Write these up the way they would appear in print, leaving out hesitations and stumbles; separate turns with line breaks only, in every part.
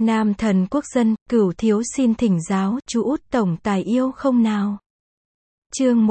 Nam thần quốc dân, Cửu thiếu xin thỉnh giáo, chú út tổng tài yêu không nào? Chương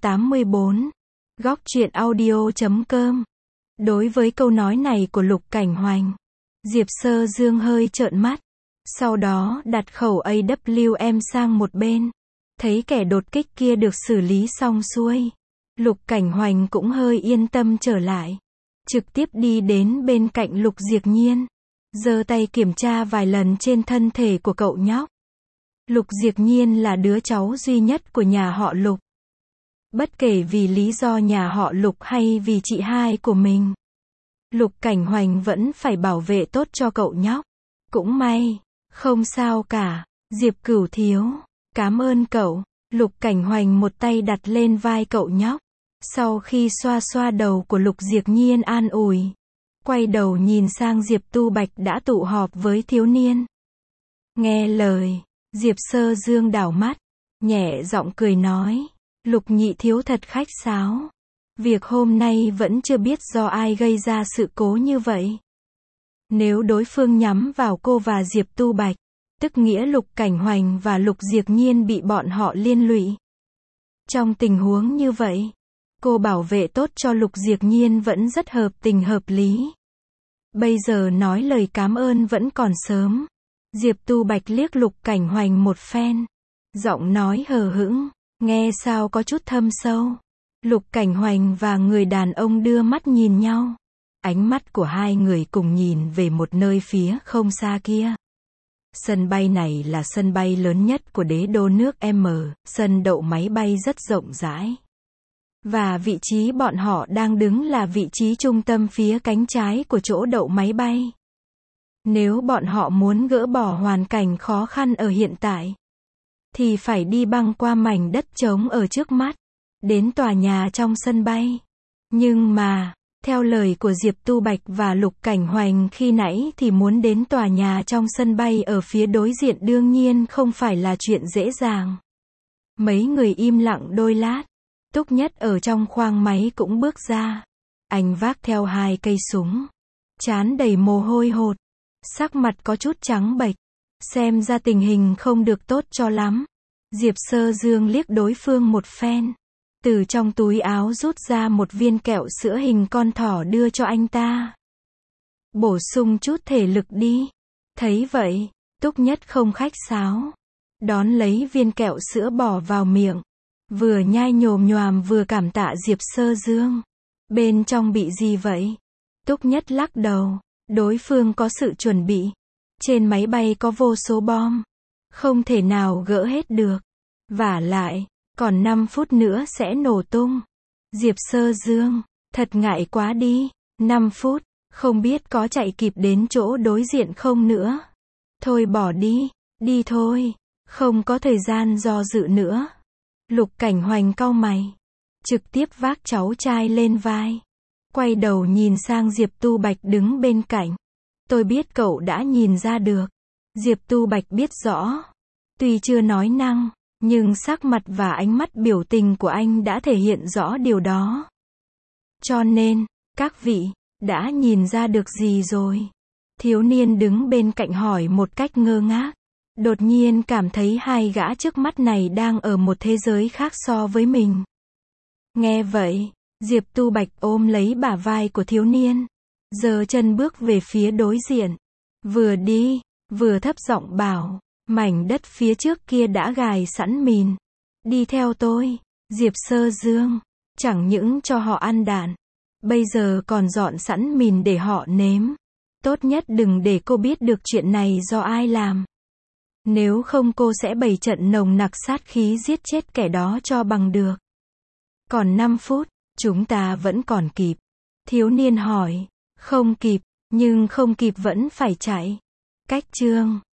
184. Góc truyện audio.com. Đối với câu nói này của Lục Cảnh Hoành, Diệp Sơ Dương hơi trợn mắt, sau đó đặt khẩu AWM sang một bên. Thấy kẻ đột kích kia được xử lý xong xuôi, Lục Cảnh Hoành cũng hơi yên tâm trở lại, trực tiếp đi đến bên cạnh Lục Diệc Nhiên, giơ tay kiểm tra vài lần trên thân thể của cậu nhóc. Lục Diệc Nhiên là đứa cháu duy nhất của nhà họ Lục. Bất kể vì lý do nhà họ Lục hay vì chị hai của mình, Lục Cảnh Hoành vẫn phải bảo vệ tốt cho cậu nhóc. Cũng may, không sao cả, Diệp Cửu thiếu, cảm ơn cậu. Lục Cảnh Hoành một tay đặt lên vai cậu nhóc, sau khi xoa xoa đầu của Lục Diệc Nhiên an ủi, quay đầu nhìn sang Diệp Tu Bạch đã tụ họp với thiếu niên. Nghe lời, Diệp Sơ Dương đảo mắt, nhẹ giọng cười nói, Lục nhị thiếu thật khách sáo. Việc hôm nay vẫn chưa biết do ai gây ra sự cố như vậy. Nếu đối phương nhắm vào cô và Diệp Tu Bạch, tức nghĩa Lục Cảnh Hoành và Lục Diệc Nhiên bị bọn họ liên lụy. Trong tình huống như vậy, cô bảo vệ tốt cho Lục Diệc Nhiên vẫn rất hợp tình hợp lý. Bây giờ nói lời cảm ơn vẫn còn sớm. Diệp Tu Bạch liếc Lục Cảnh Hoành một phen, giọng nói hờ hững, nghe sao có chút thâm sâu. Lục Cảnh Hoành và người đàn ông đưa mắt nhìn nhau. Ánh mắt của hai người cùng nhìn về một nơi phía không xa kia. Sân bay này là sân bay lớn nhất của đế đô nước M, sân đậu máy bay rất rộng rãi. Và vị trí bọn họ đang đứng là vị trí trung tâm phía cánh trái của chỗ đậu máy bay. Nếu bọn họ muốn gỡ bỏ hoàn cảnh khó khăn ở hiện tại, thì phải đi băng qua mảnh đất trống ở trước mắt, đến tòa nhà trong sân bay. Nhưng mà, theo lời của Diệp Tu Bạch và Lục Cảnh Hoành khi nãy thì muốn đến tòa nhà trong sân bay ở phía đối diện đương nhiên không phải là chuyện dễ dàng. Mấy người im lặng đôi lát, Túc Nhất ở trong khoang máy cũng bước ra. Anh vác theo 2 cây súng, trán đầy mồ hôi hột, sắc mặt có chút trắng bệch, xem ra tình hình không được tốt cho lắm. Diệp Sơ Dương liếc đối phương một phen, từ trong túi áo rút ra một viên kẹo sữa hình con thỏ đưa cho anh ta. Bổ sung chút thể lực đi. Thấy vậy, Túc Nhất không khách sáo, đón lấy viên kẹo sữa bỏ vào miệng, vừa nhai nhồm nhoàm vừa cảm tạ Diệp Sơ Dương. Bên trong bị gì vậy? Túc Nhất lắc đầu, đối phương có sự chuẩn bị. Trên máy bay có vô số bom, không thể nào gỡ hết được. Vả lại, còn 5 phút nữa sẽ nổ tung. Diệp Sơ Dương, thật ngại quá đi, 5 phút, không biết có chạy kịp đến chỗ đối diện không nữa. Thôi bỏ đi, đi thôi, không có thời gian do dự nữa. Lục Cảnh Hoành cau mày, trực tiếp vác cháu trai lên vai, quay đầu nhìn sang Diệp Tu Bạch đứng bên cạnh. Tôi biết cậu đã nhìn ra được. Diệp Tu Bạch biết rõ, tuy chưa nói năng, nhưng sắc mặt và ánh mắt biểu tình của anh đã thể hiện rõ điều đó. Cho nên, các vị, đã nhìn ra được gì rồi? Thiếu niên đứng bên cạnh hỏi một cách ngơ ngác. Đột nhiên cảm thấy hai gã trước mắt này đang ở một thế giới khác so với mình. Nghe vậy, Diệp Tu Bạch ôm lấy bả vai của thiếu niên, giơ chân bước về phía đối diện. Vừa đi, vừa thấp giọng bảo, mảnh đất phía trước kia đã gài sẵn mìn. Đi theo tôi, Diệp Sơ Dương, chẳng những cho họ ăn đạn, bây giờ còn dọn sẵn mìn để họ nếm. Tốt nhất đừng để cô biết được chuyện này do ai làm. Nếu không cô sẽ bày trận nồng nặc sát khí giết chết kẻ đó cho bằng được. Còn 5 phút, chúng ta vẫn còn kịp. Thiếu niên hỏi, không kịp, nhưng không kịp vẫn phải chạy. Cách chương